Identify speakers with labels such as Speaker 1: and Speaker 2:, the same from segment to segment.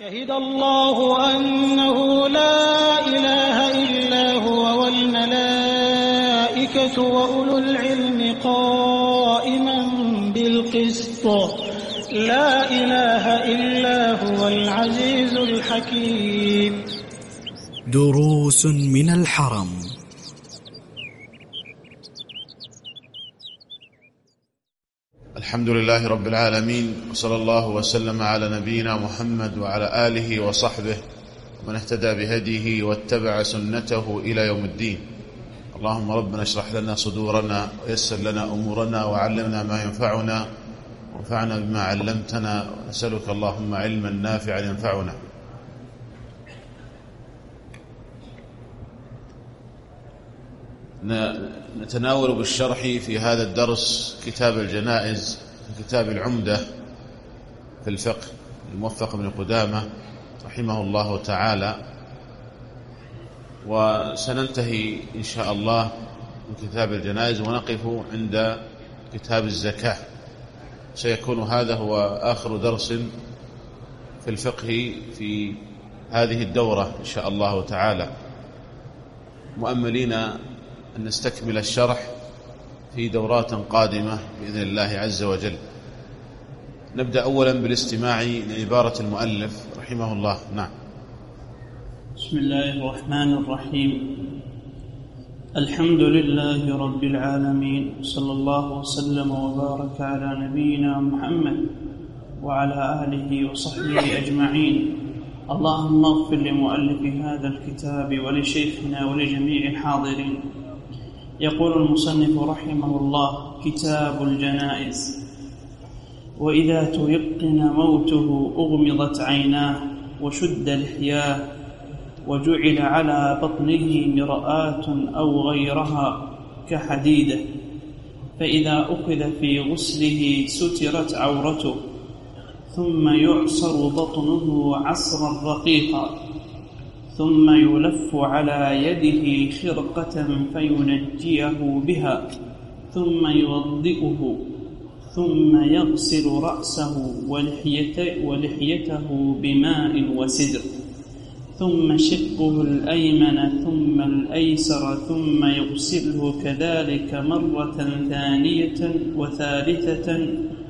Speaker 1: شهد الله أنه لا إله إلا هو والملائكة وأولو العلم قائما بالقسط لا إله إلا هو العزيز الحكيم.
Speaker 2: دروس من الحرم.
Speaker 3: الحمد لله رب العالمين، وصلى الله وسلم على نبينا محمد وعلى آله وصحبه ومن اهتدى بهديه واتبع سنته إلى يوم الدين. اللهم ربنا اشرح لنا صدورنا ويسر لنا أمورنا وعلمنا ما ينفعنا وانفعنا بما علمتنا، ونسألك اللهم علما نافعا ينفعنا. نتناول بالشرح في هذا الدرس كتاب الجنائز، كتاب العمدة في الفقه الموفق بن قدامة رحمه الله تعالى، وسننتهي إن شاء الله من كتاب الجنائز ونقف عند كتاب الزكاة. سيكون هذا هو آخر درس في الفقه في هذه الدورة إن شاء الله تعالى، مؤملين أن نستكمل الشرح في دورات قادمة بإذن الله عز وجل. نبدأ أولا بالاستماع لعبارة المؤلف رحمه الله. نعم.
Speaker 4: بسم الله الرحمن الرحيم. الحمد لله رب العالمين، صلى الله وسلم وبارك على نبينا محمد وعلى آله وصحبه أجمعين. اللهم اغفر لمؤلف هذا الكتاب ولشيخنا ولجميع الحاضرين. يقول المصنف رحمه الله: كتاب الجنائز. وإذا تيقن موته أغمضت عيناه وشد لحياه وجعل على بطنه مرآة أو غيرها كحديدة، فإذا أخذ في غسله سترت عورته، ثم يعصر بطنه عصرا رقيقا، ثم يلف على يده خرقة فينجيه بها، ثم يوضئه، ثم يغسل رأسه ولحيته بماء وسدر، ثم شقه الأيمن ثم الأيسر، ثم يغسله كذلك مرة ثانية وثالثة،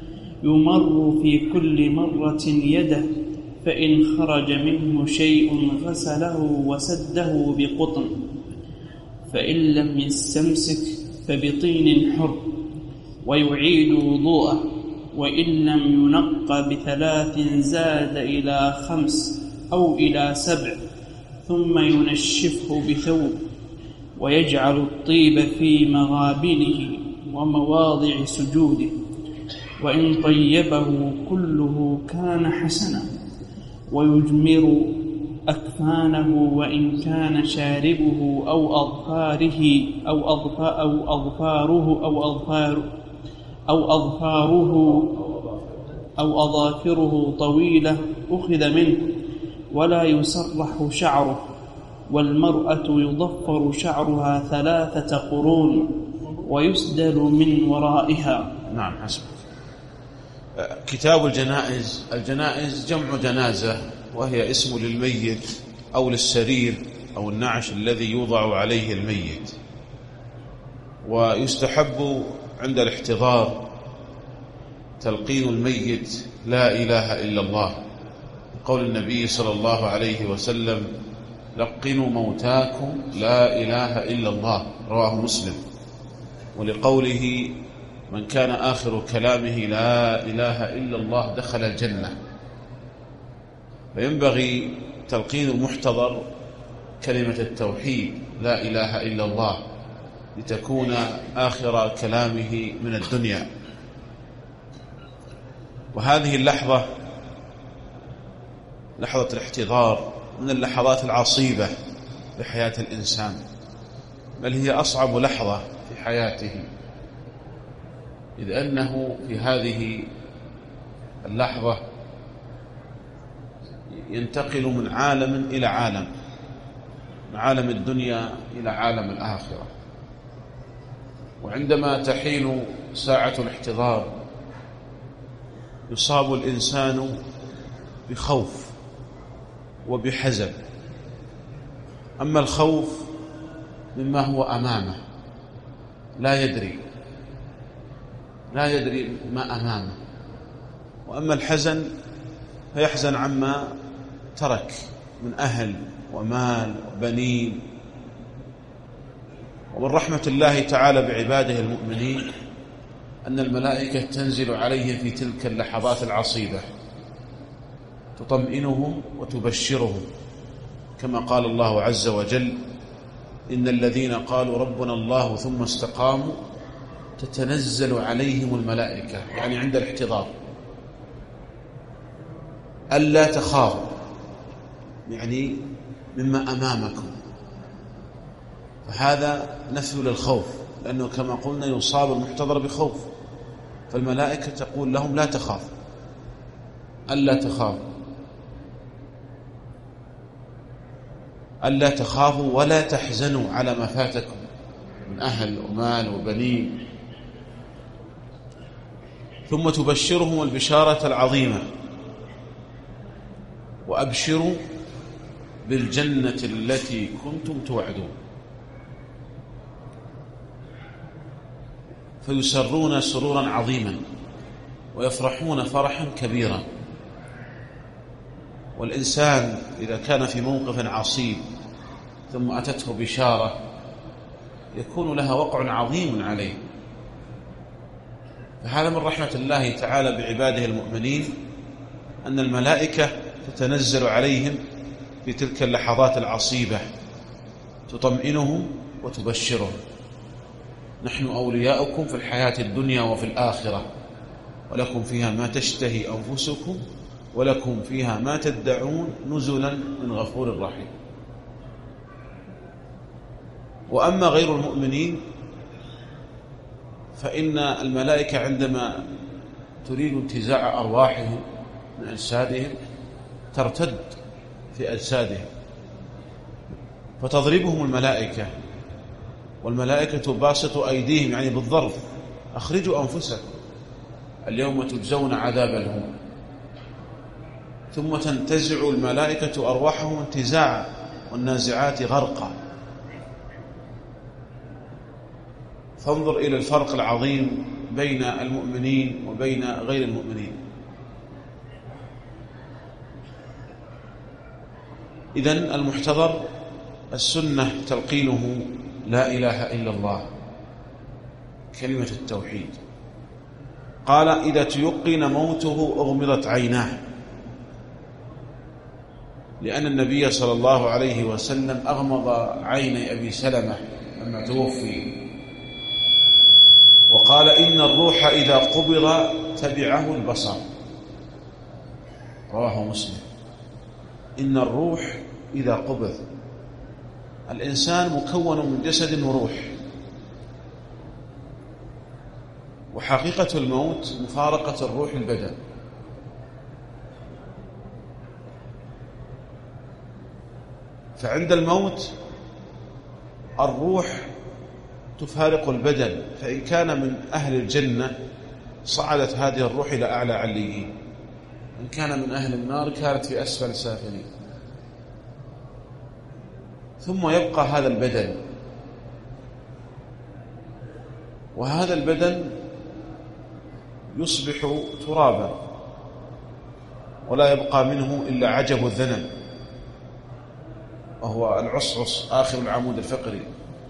Speaker 4: يمر في كل مرة يده، فإن خرج منه شيء غسله وسده بقطن، فإن لم يستمسك فبطين حر، ويعيد وضوءه، وإن لم ينق ب3 زاد إلى 5 أو إلى 7، ثم ينشفه بثوب، ويجعل الطيب في مغابنه ومواضع سجوده، وإن طيبه كله كان حسنا، ويجمر أكفانه، وإن كان شاربه أو أظافره طويلة أخذ منه، ولا يسرح شعره. والمرأة يضفر شعرها 3 قرون ويسدل من ورائها.
Speaker 3: نعم، حسب. كتاب الجنائز. الجنائز جمع جنازة، وهي اسم للميت أو للسرير أو النعش الذي يوضع عليه الميت. ويستحب عند الاحتضار تلقين الميت لا إله إلا الله، قول النبي صلى الله عليه وسلم: لقنوا موتاكم لا إله إلا الله، رواه مسلم. ولقوله: من كان آخر كلامه لا إله إلا الله دخل الجنة. فينبغي تلقين المحتضر كلمة التوحيد لا إله إلا الله لتكون آخر كلامه من الدنيا. وهذه اللحظة، لحظة الاحتضار، من اللحظات العصيبة لحياة الإنسان، بل هي أصعب لحظة في حياته، إذ أنه في هذه اللحظة ينتقل من عالم إلى عالم، من عالم الدنيا إلى عالم الآخرة. وعندما تحين ساعة الاحتضار يصاب الإنسان بخوف وبحزن. أما الخوف مما هو أمامه، لا يدري ما أمامه. وأما الحزن فيحزن عما ترك من أهل ومال وبنين. ومن رحمة الله تعالى بعباده المؤمنين أن الملائكة تنزل عليهم في تلك اللحظات العصيبة تطمئنهم وتبشرهم، كما قال الله عز وجل: إن الذين قالوا ربنا الله ثم استقاموا تتنزل عليهم الملائكة، يعني عند الاحتضار، ألا تخافوا، يعني مما أمامكم. فهذا نفي للخوف، لأنه كما قلنا يصاب المحتضر بخوف، فالملائكة تقول لهم: لا تخافوا، ألا تخافوا ولا تحزنوا على ما فاتكم من أهل ومال وبنين. ثم تبشرهم البشارة العظيمة: وأبشروا بالجنة التي كنتم توعدون. فيسرون سرورا عظيما ويفرحون فرحا كبيرا. والإنسان إذا كان في موقف عصيب ثم أتته بشارة يكون لها وقع عظيم عليه. فهذا من رحمة الله تعالى بعباده المؤمنين أن الملائكة تتنزل عليهم في تلك اللحظات العصيبة تطمئنهم وتبشرهم: نحن أولياؤكم في الحياة الدنيا وفي الآخرة، ولكم فيها ما تشتهي أنفسكم ولكم فيها ما تدعون نزلا من غفور رحيم. وأما غير المؤمنين فإن الملائكة عندما تريد انتزاع أرواحهم من أجسادهم ترتد في أجسادهم فتضربهم الملائكة، والملائكة باسط أيديهم يعني بالضرب: أخرجوا أنفسكم اليوم تجزون عذاب الهون. ثم تنتزع الملائكة أرواحهم انتزاعا والنازعات غرقا. فانظر إلى الفرق العظيم بين المؤمنين وبين غير المؤمنين. إذن المحتضر السنة تلقينه لا إله إلا الله، كلمة التوحيد. قال: إذا تيقن موته أغمضت عيناه، لأن النبي صلى الله عليه وسلم أغمض عيني أبي سلمة لما توفي، وقال: إن الروح إذا قبض تبعه البصر، رواه مسلم. إن الروح إذا قبض، الإنسان مكون من جسد وروح، وحقيقة الموت مفارقة الروح البدن. فعند الموت الروح تفارق البدن، فإن كان من أهل الجنة صعدت هذه الروح إلى أعلى عليين، إن كان من أهل النار كانت في أسفل سافلين. ثم يبقى هذا البدن، وهذا البدن يصبح ترابا ولا يبقى منه إلا عجب الذنب، وهو العصعص آخر العمود الفقري،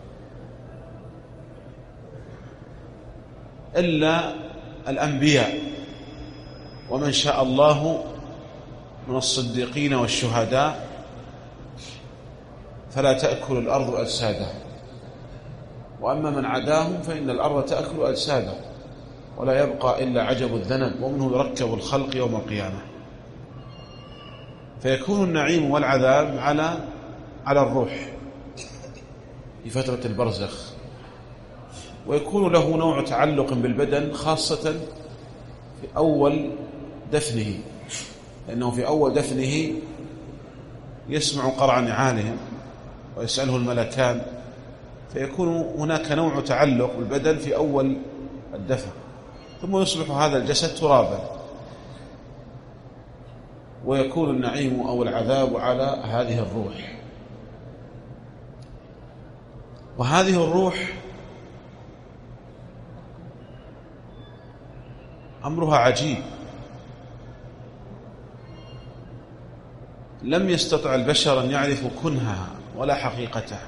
Speaker 3: إلا الأنبياء ومن شاء الله من الصديقين والشهداء، فلا تأكل الأرض أجساده. وأما من عداهم فإن الأرض تأكل أجساده ولا يبقى إلا عجب الذنب، ومنه يركب الخلق يوم القيامة. فيكون النعيم والعذاب على الروح في فترة البرزخ، ويكون له نوع تعلق بالبدن، خاصة في أول دفنه، لأنه في أول دفنه يسمع قرع نعالهم ويسأله الملكان، فيكون هناك نوع تعلق بالبدن في أول الدفن، ثم يصبح هذا الجسد ترابا. ويكون النعيم أو العذاب على هذه الروح. وهذه الروح أمرها عجيب، لم يستطع البشر أن يعرفوا كنهها ولا حقيقتها،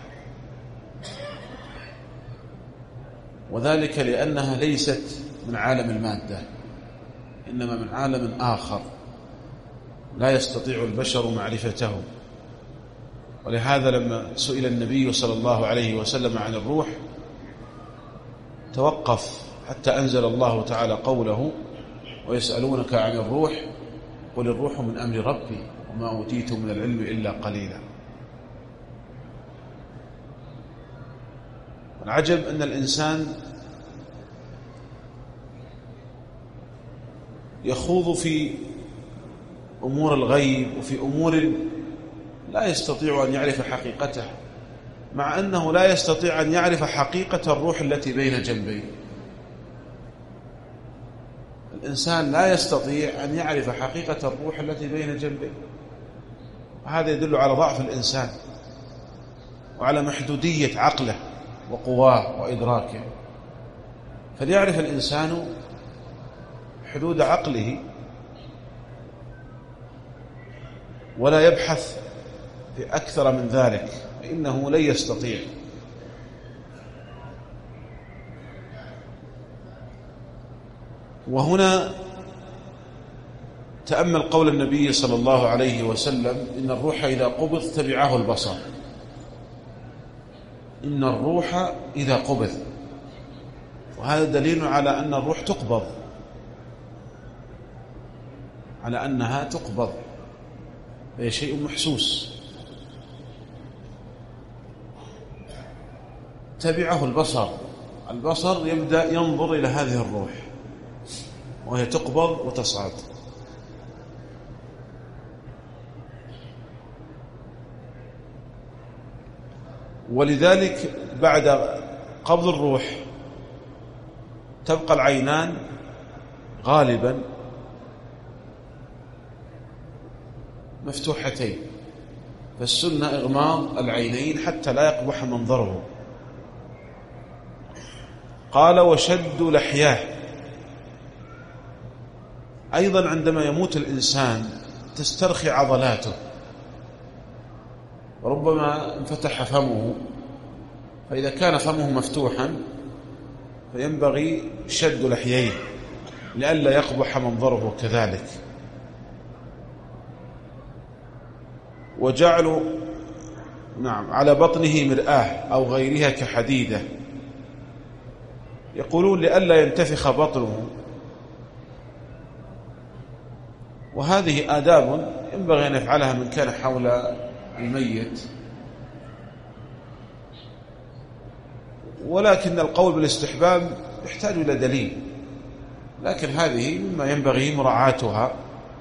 Speaker 3: وذلك لأنها ليست من عالم المادة، إنما من عالم آخر لا يستطيع البشر معرفته. ولهذا لما سئل النبي صلى الله عليه وسلم عن الروح توقف حتى أنزل الله تعالى قوله: ويسألونك عن الروح قل الروح من أمر ربي وما أوتيت من العلم إلا قليلا. العجب أن الإنسان يخوض في أمور الغيب وفي أمور لا يستطيع أن يعرف حقيقته، مع أنه لا يستطيع أن يعرف حقيقة الروح التي بين جنبيه. الإنسان لا يستطيع أن يعرف حقيقة الروح التي بين جنبيه، وهذا يدل على ضعف الإنسان وعلى محدودية عقله وقواه وإدراكه. فليعرف الإنسان حدود عقله ولا يبحث في أكثر من ذلك، فإنه لن يستطيع. وهنا تأمل قول النبي صلى الله عليه وسلم: إن الروح إذا قبض تبعه البصر. إن الروح إذا قبض، وهذا دليل على أن الروح تقبض، على أنها تقبض، هي شيء محسوس. تبعه البصر، البصر يبدأ ينظر إلى هذه الروح وهي تقبض وتصعد. ولذلك بعد قبض الروح تبقى العينان غالبا مفتوحتين، فالسنة إغماض العينين حتى لا يقبح منظره. قال: وشد لحياه. أيضا عندما يموت الإنسان تسترخي عضلاته، وربما انفتح فمه، فإذا كان فمه مفتوحا فينبغي شد لحييه لئلا يقبح منظره كذلك. وجعلوا على بطنه مرآة أو غيرها كحديدة، يقولون لئلا ينتفخ بطنه. وهذه آداب ينبغي أن يفعلها من كان حول الميت، ولكن القول بالاستحباب يحتاج إلى دليل، لكن هذه مما ينبغي مراعاتها.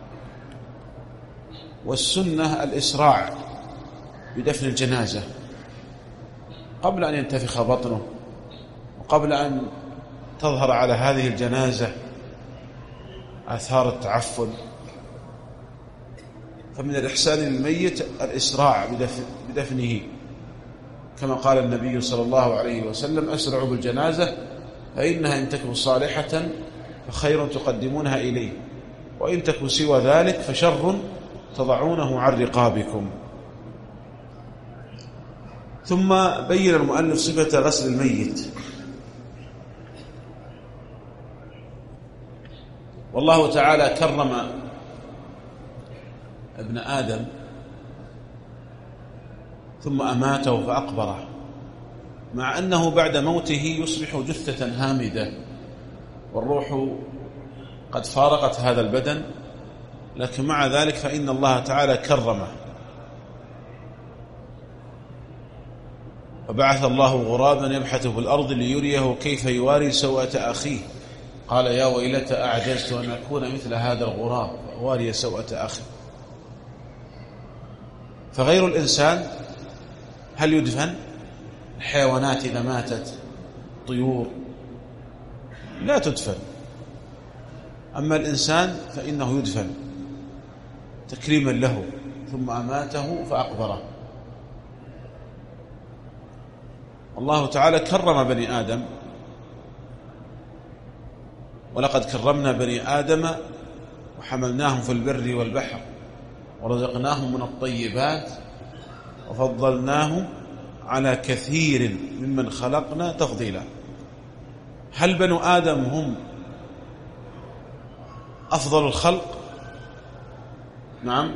Speaker 3: والسنة الإسراع بدفن الجنازة قبل أن ينتفخ بطنه، وقبل أن تظهر على هذه الجنازة آثار التعفن. فمن الإحسان للميت الإسراع بدفنه، كما قال النبي صلى الله عليه وسلم: أسرعوا بالجنازة فإنها إن تكن صالحة فخير تقدمونها إليه، وإن تكن سوى ذلك فشر تضعونه عن رقابكم. ثم بين المؤلف صفة غسل الميت. والله تعالى كرم ابن آدم ثم أماته فأقبره، مع أنه بعد موته يصبح جثة هامدة والروح قد فارقت هذا البدن، لكن مع ذلك فإن الله تعالى كرمه. فبعث الله غرابا يبحث في الأرض ليريه كيف يواري سوءة أخيه، قال: يا ويلتى أعجزت أن أكون مثل هذا الغراب واري سوءة أخي. فغير الإنسان هل يدفن؟ الحيوانات إذا ماتت، طيور، لا تدفن. أما الإنسان فإنه يدفن. تكريما له، ثم أماته فأقبره. الله تعالى كرم بني آدم، ولقد كرمنا بني آدم وحملناهم في البر والبحر ورزقناهم من الطيبات وفضلناهم على كثير ممن خلقنا تفضيلا. هل بنو آدم هم أفضل الخلق؟ نعم،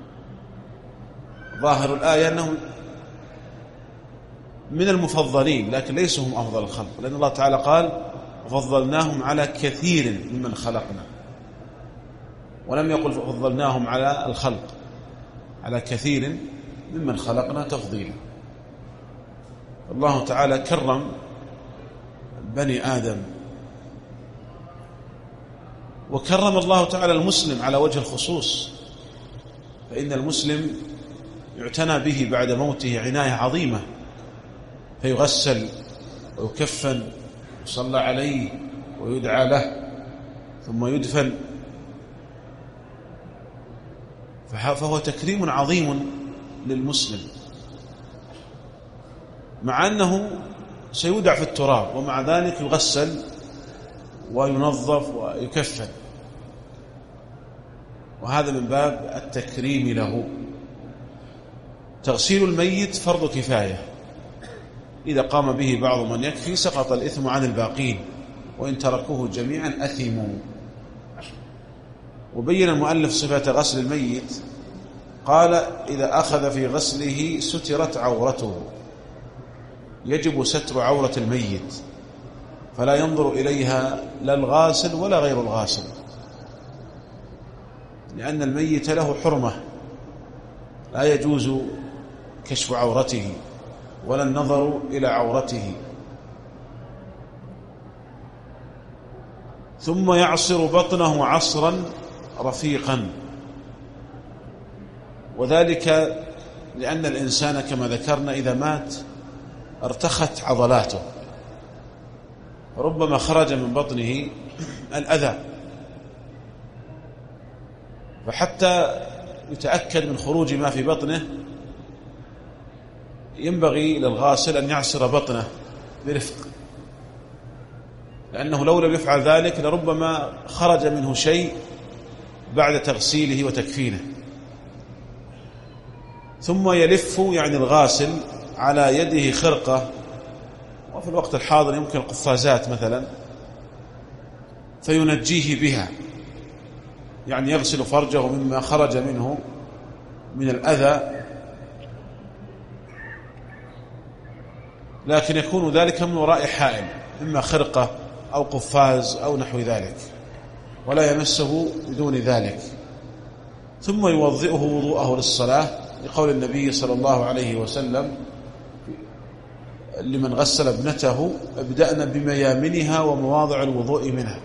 Speaker 3: ظاهر الآية أنهم من المفضلين، لكن ليسوا هم أفضل الخلق، لأن الله تعالى قال وفضلناهم على كثير ممن خلقنا، ولم يقل فضلناهم على الخلق، على كثير ممن خلقنا تفضيلا. الله تعالى كرم بني آدم، وكرم الله تعالى المسلم على وجه الخصوص، فإن المسلم يعتنى به بعد موته عناية عظيمة، فيغسل ويكفن ويصلى عليه ويدعى له ثم يدفن، فهو تكريم عظيم للمسلم، مع أنه سيودع في التراب، ومع ذلك يغسل وينظف ويكفن، وهذا من باب التكريم له. تغسيل الميت فرض كفاية، إذا قام به بعض من يكفي سقط الإثم عن الباقين، وإن تركوه جميعا أثموا. وبين المؤلف صفة غسل الميت، قال إذا أخذ في غسله سترت عورته، يجب ستر عورة الميت، فلا ينظر إليها لا الغاسل ولا غير الغاسل، لأن الميت له حرمة، لا يجوز كشف عورته ولا النظر إلى عورته. ثم يعصر بطنه عصرا رفيقا، وذلك لأن الإنسان كما ذكرنا إذا مات ارتخت عضلاته، ربما خرج من بطنه الأذى، فحتى يتأكد من خروج ما في بطنه ينبغي للغاسل أن يعصر بطنه برفق، لأنه لو لم يفعل ذلك لربما خرج منه شيء بعد تغسيله وتكفينه. ثم يلف يعني الغاسل على يده خرقة، وفي الوقت الحاضر يمكن قفازات مثلا، فينجيه بها، يعني يغسل فرجه مما خرج منه من الأذى، لكن يكون ذلك من وراء حائل، إما خرقة أو قفاز أو نحو ذلك، ولا يمسه بدون ذلك. ثم يوضئه وضوءه للصلاة، لقول النبي صلى الله عليه وسلم لمن غسل ابنته ابدأنا بميامنها ومواضع الوضوء منها.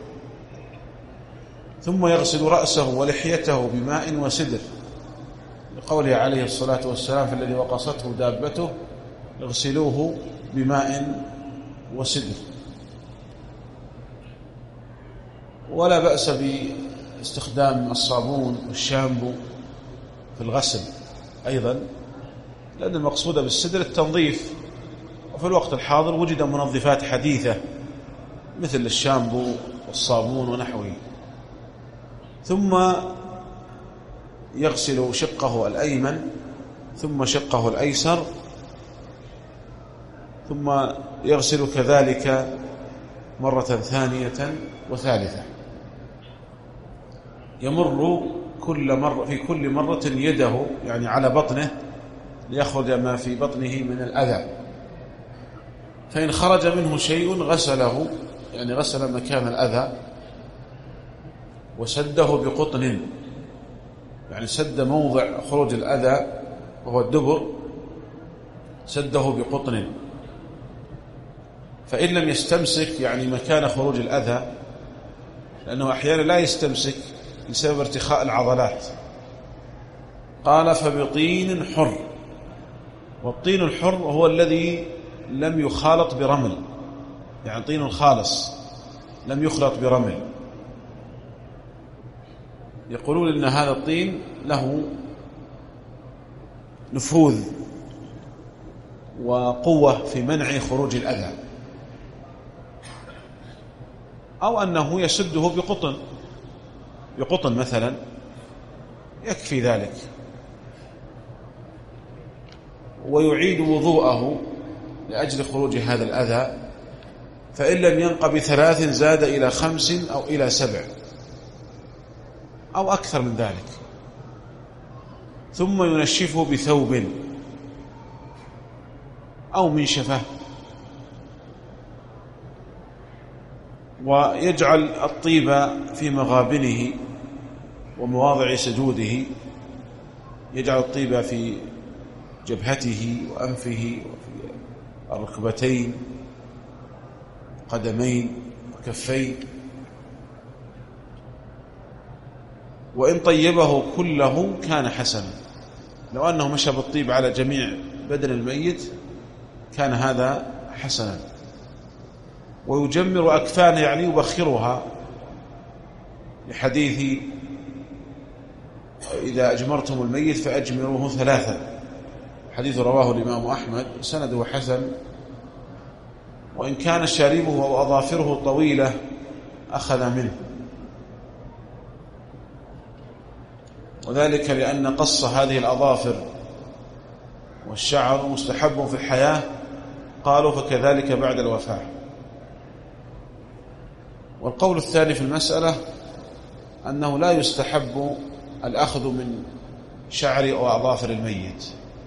Speaker 3: ثم يغسل رأسه ولحيته بماء وسدر، لقوله عليه الصلاة والسلام في الذي وقصته دابته اغسلوه بماء وسدر. ولا بأس باستخدام الصابون والشامبو في الغسل أيضا، لأن المقصود بالسدر التنظيف، وفي الوقت الحاضر وجد منظفات حديثة مثل الشامبو والصابون ونحوه. ثم يغسل شقه الأيمن ثم شقه الأيسر، ثم يغسل كذلك مرة ثانية وثالثة، يمر في كل مرة يده يعني على بطنه ليخرج ما في بطنه من الأذى، فإن خرج منه شيء غسله، يعني غسل مكان الأذى وسده بقطن، يعني سد موضع خروج الأذى وهو الدبر، سده بقطن. فإن لم يستمسك يعني مكان خروج الأذى، لأنه أحيانا لا يستمسك بسبب ارتخاء العضلات، قال فبطين حر. والطين الحر هو الذي لم يخالط برمل، يعني طين خالص لم يخلط برمل. يقولون إن هذا الطين له نفوذ وقوة في منع خروج الأذى، أو أنه يسده بقطن مثلا يكفي ذلك، ويعيد وضوءه لأجل خروج هذا الأذى، فإن لم ينق ب3 زاد إلى 5 أو إلى 7 أو أكثر من ذلك، ثم ينشفه بثوب أو منشفة، ويجعل الطيب في مغابنه ومواضع سجوده، يجعل الطيب في جبهته وأنفه وفي الركبتين قدمين وكفين، وإن طيبه كله كان حسنا. لو أنه مشى بالطيب على جميع بدن الميت كان هذا حسنا. ويجمر أكفانه يعني يبخرها، لحديث إذا أجمرتم الميت فأجمروه 3، حديث رواه الإمام أحمد سنده حسن، وإن كان شاربه وأظافره طويلة أخذ منه، وذلك لأن قص هذه الأظافر والشعر مستحب في الحياة، قالوا فكذلك بعد الوفاة. والقول الثاني في المسألة أنه لا يستحب الأخذ من شعر أو أظافر الميت،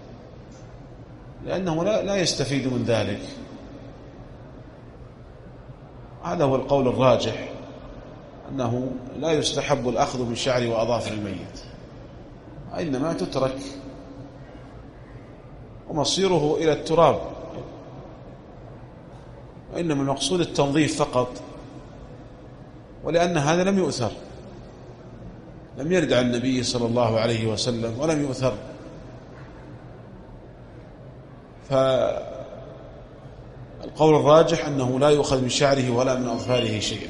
Speaker 3: لأنه لا يستفيد من ذلك. هذا هو القول الراجح، أنه لا يستحب الأخذ من شعر وأظافر الميت، إنما تترك ومصيره إلى التراب، وإنما المقصود التنظيف فقط، ولأن هذا لم يؤثر، لم يرد عن النبي صلى الله عليه وسلم ولم يؤثر، فالقول الراجح أنه لا يؤخذ من شعره ولا من أظفاره شيئا.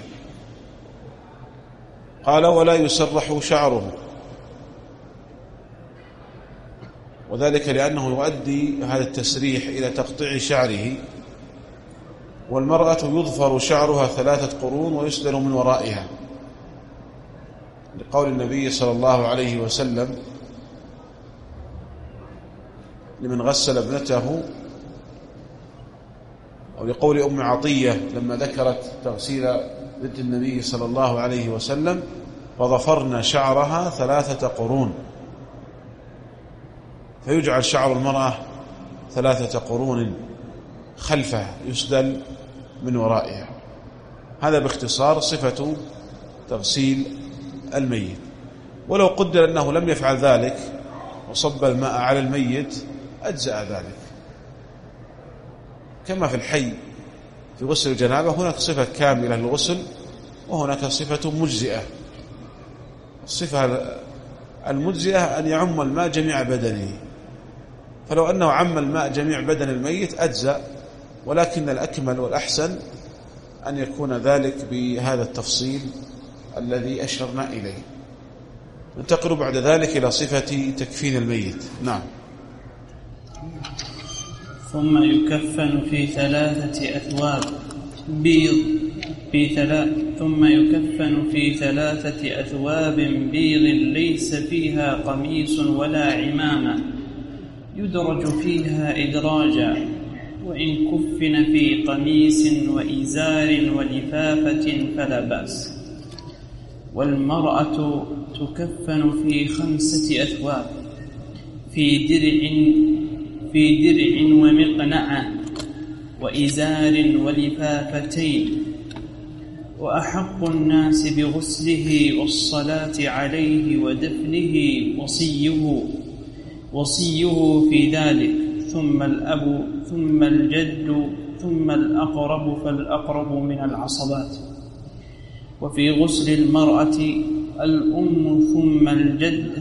Speaker 3: قال ولا يسرح شعره، وذلك لأنه يؤدي هذا التسريح إلى تقطيع شعره، والمرأة يظفر شعرها 3 قرون ويسدل من ورائها، لقول النبي صلى الله عليه وسلم لمن غسل ابنته، أو لقول أم عطية لما ذكرت تغسيل بنت النبي صلى الله عليه وسلم فظفرنا شعرها 3 قرون، فيجعل شعر المرأة 3 قرون خلفها يسدل من ورائها. هذا باختصار صفة تغسيل الميت. ولو قدر أنه لم يفعل ذلك وصب الماء على الميت أجزأ ذلك، كما في الحي في غسل الجنابة هناك صفة كاملة للغسل وهناك صفة مجزئة. الصفة المجزئة أن يعم الماء جميع بدنه، فلو أنه عم الماء جميع بدن الميت أجزأ، ولكن الأكمل والأحسن أن يكون ذلك بهذا التفصيل الذي أشرنا إليه. ننتقل بعد ذلك إلى صفة تكفين الميت. نعم.
Speaker 4: ثم يكفن في 3 أثواب بيض ثم يكفن في 3 أثواب بيض ليس فيها قميص ولا عمامة، يدرج فيها إدراجا، وإن كفن في قميص وإزار ولفافة فلا بأس. والمرأة تكفن في 5 أثواب في درع ومقنعة وإزار ولفافتين، وأحق الناس بغسله والصلاة عليه ودفنه وصيه في ذلك، ثم الأب ثم الجد ثم الأقرب فالأقرب من العصبات. وفي غسل المرأة الأم ثم الجدة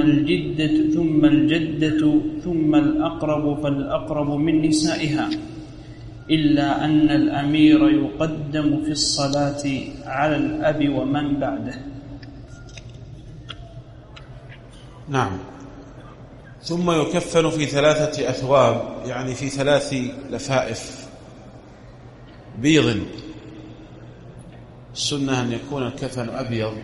Speaker 4: ثم الأقرب فالأقرب من نسائها، إلا أن الأمير يقدم في الصلاة على الأب ومن بعده.
Speaker 3: نعم. ثم يكفن في 3 أثواب، يعني في 3 لفائف بيض. السنة أن يكون الكفن أبيض،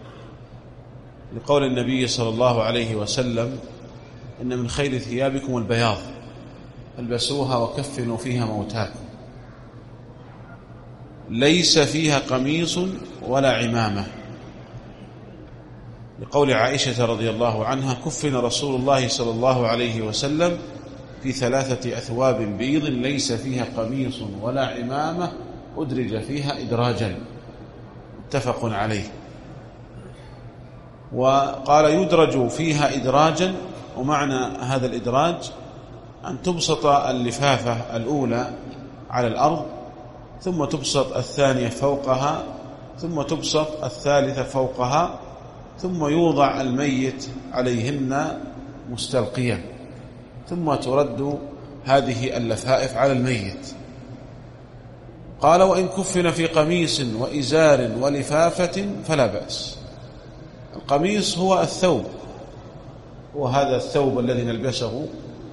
Speaker 3: لقول النبي صلى الله عليه وسلم: إن من خير ثيابكم البياض البسوها وكفنوا فيها موتاكم. ليس فيها قميص ولا عمامة، لقول عائشة رضي الله عنها: كفن رسول الله صلى الله عليه وسلم في 3 أثواب بيض ليس فيها قميص ولا عمامة أدرج فيها إدراجا، متفق عليه. وقال: يدرج فيها إدراجا، ومعنى هذا الإدراج أن تبسط اللفافة الأولى على الأرض، ثم تبسط الثانية فوقها، ثم تبسط الثالثة فوقها، ثم يوضع الميت عليهن مستلقيا، ثم ترد هذه اللفائف على الميت. قال: وإن كفن في قميص وإزار ولفافة فلا بأس. القميص هو الثوب، وهذا الثوب الذي نلبسه.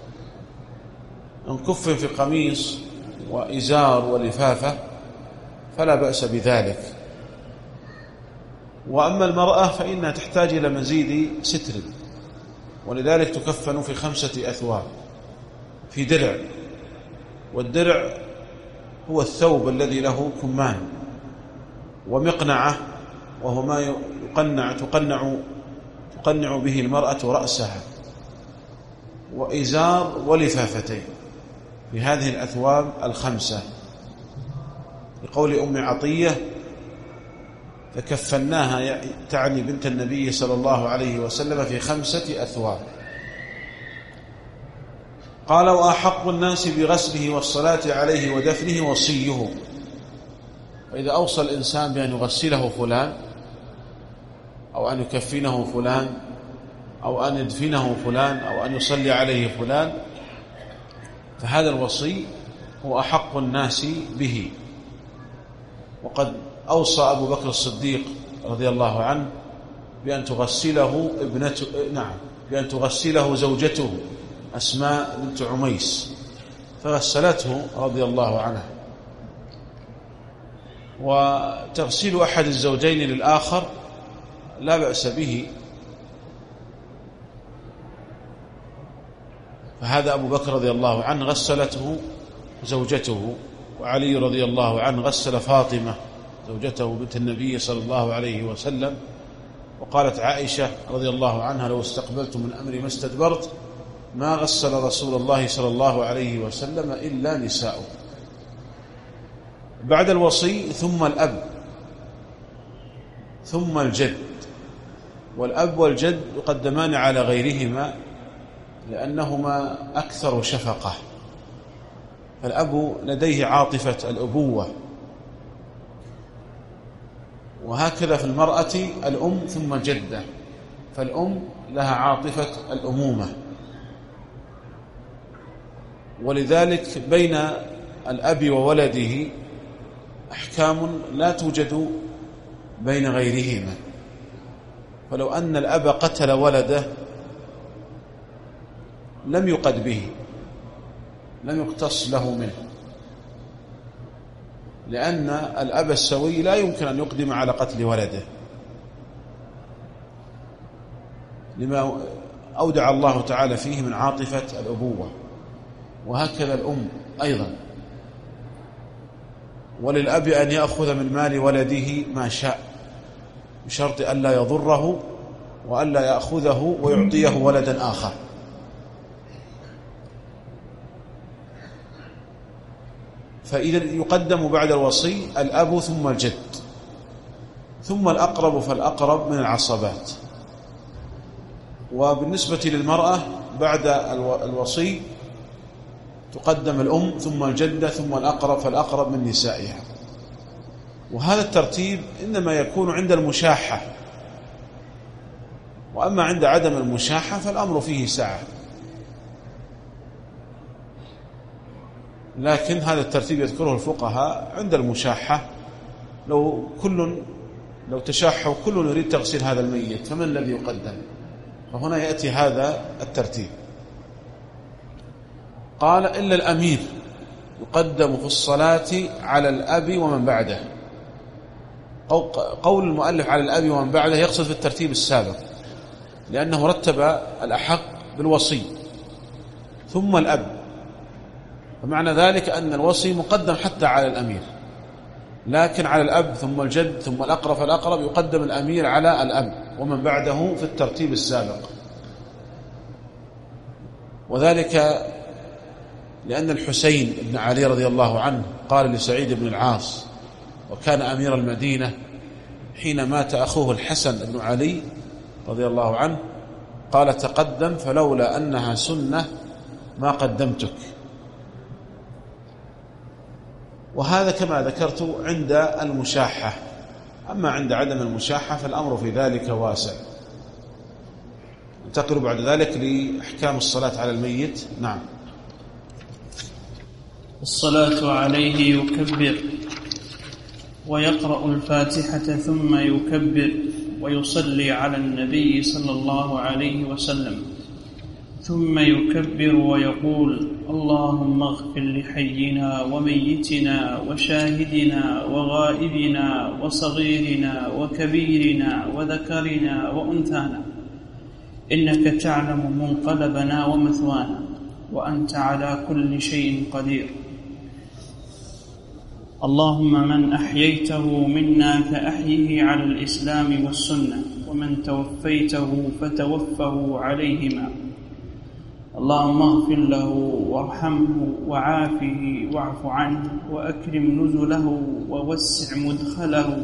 Speaker 3: إن كفن في قميص وإزار ولفافة فلا بأس بذلك. وأما المرأة فإنها تحتاج إلى مزيد ستر، ولذلك تكفن في 5 أثواب في درع، والدرع هو الثوب الذي له كمان ومقنعة، وهو ما تقنع به المرأة رأسها، وإزار ولفافتين في هذه الأثواب 5، لقول أم عطية: فكفناها، تعني بنت النبي صلى الله عليه وسلم، في 5 أثواب. قال: وأحق الناس بغسله والصلاة عليه ودفنه وصيه. وإذا أوصى الإنسان بأن يغسله فلان، أو أن يكفنه فلان، أو أن يدفنه فلان، أو أن يصلي عليه فلان، فهذا الوصي هو أحق الناس به. وقد أوصى أبو بكر الصديق رضي الله عنه بأن تغسله بأن تغسله زوجته أسماء بنت عميس، فغسلته رضي الله عنها. وتغسيل أحد الزوجين للآخر لا بأس به، فهذا أبو بكر رضي الله عنه غسلته زوجته، وعلي رضي الله عنه غسل فاطمة زوجته بنت النبي صلى الله عليه وسلم. وقالت عائشة رضي الله عنها: لو استقبلت من أمري ما استدبرت، ما غسل رسول الله صلى الله عليه وسلم إلا نساؤه. بعد الوصي ثم الأب، ثم الجد. والأب والجد يقدمان على غيرهما لأنهما أكثر شفقة، فالأب لديه عاطفة الأبوة، وهكذا في المرأة الأم ثم الجدة، فالأم لها عاطفة الأمومة. ولذلك بين الأب وولده أحكام لا توجد بين غيرهما. فلو أن الأب قتل ولده لم يقد به، لم يقتص له منه، لأن الأب السوي لا يمكن أن يقدم على قتل ولده، لما أودع الله تعالى فيه من عاطفة الأبوة. وهكذا الأم أيضا، وللأب أن يأخذ من مال ولده ما شاء بشرط ألا يضره وألا يأخذه ويعطيه ولدا آخر. فإذا يقدم بعد الوصي الأب ثم الجد، ثم الأقرب فالأقرب من العصبات. وبالنسبة للمرأة بعد الوصي تقدم الأم ثم الجدة ثم الأقرب فالأقرب من نسائها. وهذا الترتيب إنما يكون عند المشاحة، وأما عند عدم المشاحة فالأمر فيه سعة. لكن هذا الترتيب يذكره الفقهاء عند المشاحة، لو تشاحوا كل يريد تغسيل هذا الميت، فمن الذي يقدم؟ فهنا يأتي هذا الترتيب. قال إلا الأمير يقدم في الصلاة على الأب ومن بعده. قول المؤلف على الأب ومن بعده يقصد في الترتيب السابق، لأنه رتب الأحق بالوصي ثم الأب، فمعنى ذلك أن الوصي مقدم حتى على الأمير، لكن على الأب ثم الجد ثم الأقرب فالأقرب يقدم الأمير على الأب ومن بعده في الترتيب السابق. وذلك لأن الحسين بن علي رضي الله عنه قال لسعيد بن العاص وكان أمير المدينة حين مات أخوه الحسن بن علي رضي الله عنه، قال تقدم فلولا أنها سنة ما قدمتك. وهذا كما ذكرت عند المشاحة، أما عند عدم المشاحة فالأمر في ذلك واسع. انتقل بعد ذلك لأحكام الصلاة على الميت. نعم.
Speaker 4: الصلاة عليه يكبر ويقرأ الفاتحة ثم يكبر ويصلي على النبي صلى الله عليه وسلم، ثم يكبر ويقول اللهم اغفر لحينا وميتنا وشاهدنا وغائبنا وصغيرنا وكبيرنا وذكرنا وأنثانا، إنك تعلم منقلبنا ومثوانا، وأنت على كل شيء قدير. اللهم من أحييته منا فأحيه على الإسلام والسنة، ومن توفيته فتوفه عليهما. اللهم اغفر له وارحمه وعافه واعف عنه وأكرم نزله ووسع مدخله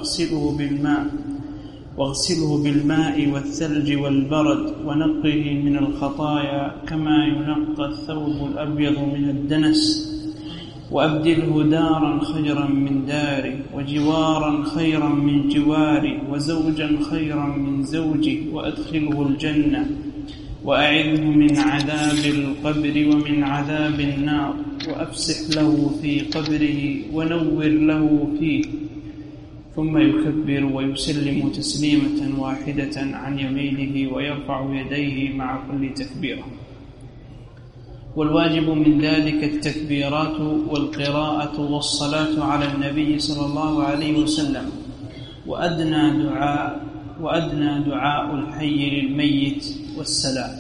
Speaker 4: واغسله بالماء والثلج والبرد ونقه من الخطايا كما ينقى الثوب الأبيض من الدنس، وأبدله دارا خيرا من داره، وجوارا خيرا من جواره، وزوجا خيرا من زوجه، وأدخله الجنة، وأعذه من عذاب القبر ومن عذاب النار، وأفسح له في قبره ونور له فيه. ثم يكبر ويسلم تسليمة واحدة عن يمينه ويرفع يديه مع كل تكبيرة. والواجب من ذلك التكبيرات والقراءة والصلاة على النبي صلى الله عليه وسلم، وأدنى دعاء الحي للميت والسلام.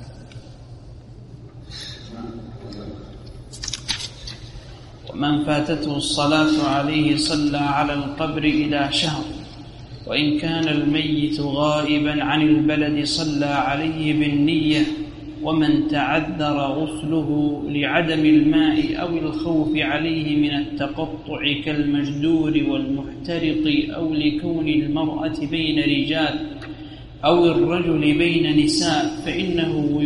Speaker 4: ومن فاتته الصلاة عليه صلى على القبر إلى شهر، وإن كان الميت غائبا عن البلد صلى عليه بالنية. ومن تعذر غسله لعدم الماء أو الخوف عليه من التقطع كالمجدور والمحترق، أو لكون المرأة بين رجال أو الرجل بين نساء، فإنه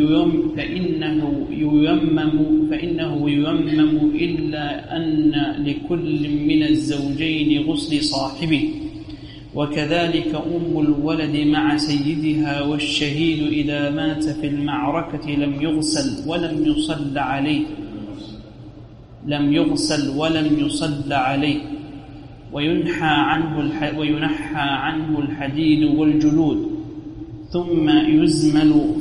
Speaker 4: ييمم إلا أن لكل من الزوجين غسل صاحبه. وكذلك أم الولد مع سيدها، والشهيد إذا مات في المعركة لم يغسل ولم يصل عليه، وينحى عنه الحديد والجلود، ثم يزمل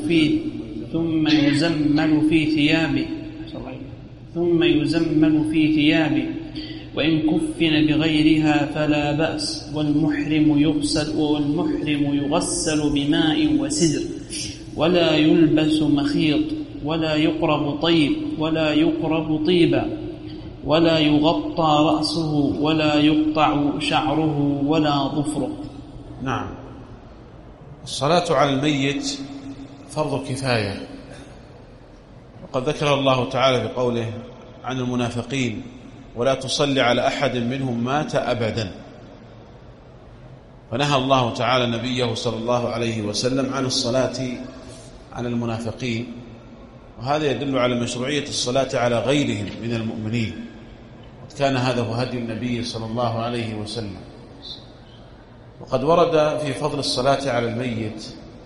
Speaker 4: في ثيابه، وإن كفن بغيرها فلا بأس. والمحرم يغسل بماء وسدر، ولا يلبس مخيط، ولا يقرب طيبا، ولا يغطى رأسه، ولا يقطع شعره ولا ظفره.
Speaker 3: نعم. الصلاة على الميت فرض كفاية، وقد ذكر الله تعالى بقوله عن المنافقين ولا تصلي على أحد منهم مات أبدا. فنهى الله تعالى نبيه صلى الله عليه وسلم عن الصلاة على المنافقين، وهذا يدل على مشروعية الصلاة على غيرهم من المؤمنين، كان هذا هو هدي النبي صلى الله عليه وسلم. وقد ورد في فضل الصلاة على الميت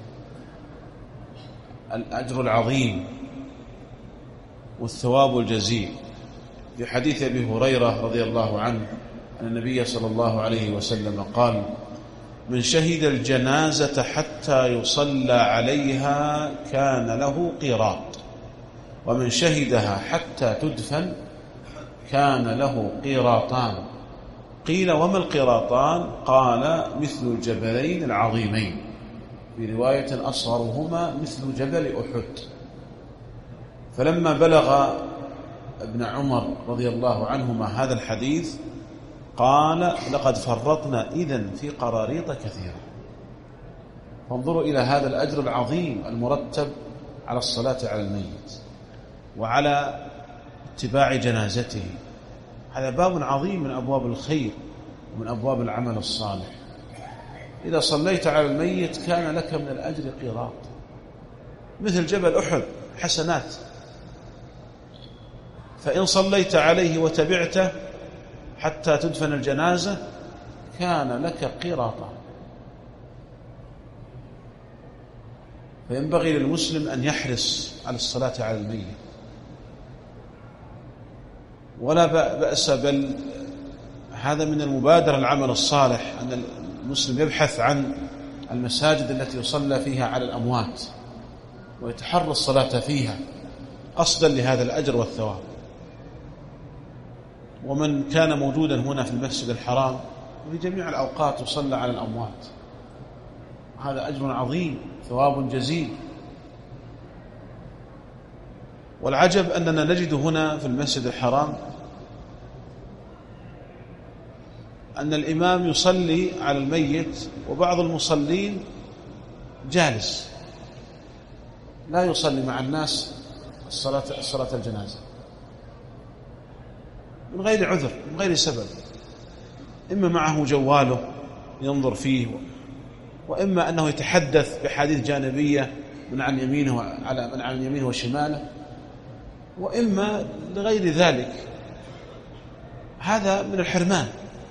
Speaker 3: الأجر العظيم والثواب الجزيل، في حديث أبي هريرة رضي الله عنه أن النبي صلى الله عليه وسلم قال من شهد الجنازة حتى يصلى عليها كان له قيراط، ومن شهدها حتى تدفن كان له قيراطان. قيل وما القيراطان؟ قال مثل الجبلين العظيمين، في رواية أصغرهما مثل جبل أحد. فلما بلغ ابن عمر رضي الله عنهما هذا الحديث قال لقد فرطنا إذن في قراريط كثيرة. فانظروا إلى هذا الأجر العظيم المرتب على الصلاة على الميت وعلى اتباع جنازته. هذا باب عظيم من أبواب الخير ومن أبواب العمل الصالح. إذا صليت على الميت كان لك من الأجر قيراط مثل جبل أحد حسنات. فإن صليت عليه وتبعته حتى تدفن الجنازة كان لك قيراطا. فينبغي للمسلم أن يحرص على الصلاة على الميت، ولا بأس، بل هذا من المبادرة العمل الصالح أن المسلم يبحث عن المساجد التي يصلى فيها على الأموات ويتحرى الصلاة فيها قصدا لهذا الأجر والثواب. ومن كان موجودا هنا في المسجد الحرام في جميع الأوقات يصلى على الأموات، هذا أجر عظيم ثواب جزيل. والعجب أننا نجد هنا في المسجد الحرام أن الإمام يصلي على الميت وبعض المصلين جالس لا يصلي مع الناس الصلاة الجنازة من غير عذر، من غير سبب، إما معه جواله ينظر فيه، وإما أنه يتحدث بحديث جانبية من عن يمينه وشماله، وإما لغير ذلك. هذا من الحرمان،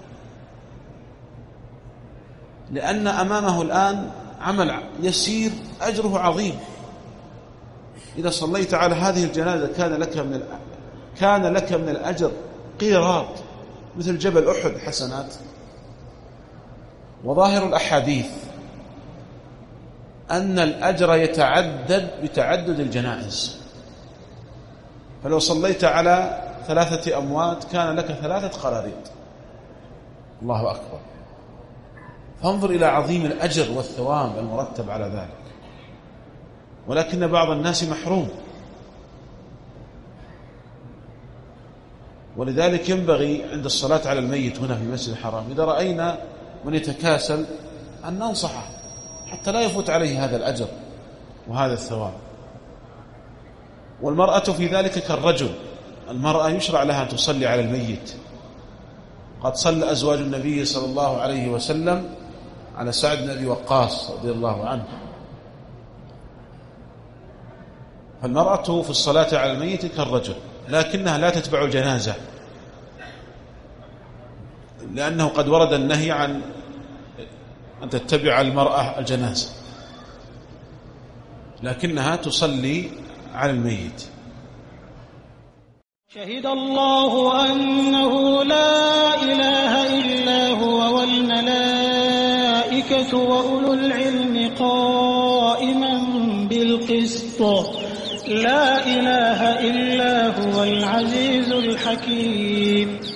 Speaker 3: لأن أمامه الآن عمل يسير أجره عظيم. إذا صليت على هذه الجنازة كان لك من الأجر قيراط مثل جبل أحد حسنات. وظاهر الأحاديث أن الأجر يتعدد بتعدد الجنائز، فلو صليت على 3 أموات كان لك 3 قراريط. الله أكبر. فانظر إلى عظيم الأجر والثواب المرتب على ذلك. ولكن بعض الناس محروم، ولذلك ينبغي عند الصلاة على الميت هنا في المسجد الحرام إذا رأينا من يتكاسل أن ننصحه حتى لا يفوت عليه هذا الأجر وهذا الثواب. والمرأة في ذلك كالرجل، المرأة يشرع لها أن تصلي على الميت. قد صلى أزواج النبي صلى الله عليه وسلم على سعد بن أبي وقاص رضي الله عنه. فالمرأة في الصلاة على الميت كالرجل، لكنها لا تتبع الجنازة، لأنه قد ورد النهي عن أن تتبع المرأة الجنازة، لكنها تصلي على الميت.
Speaker 1: شهد الله أنه لا إله إلا هو والملائكة وأولو العلم قائما بالقسط لا إله إلا هو العزيز الحكيم.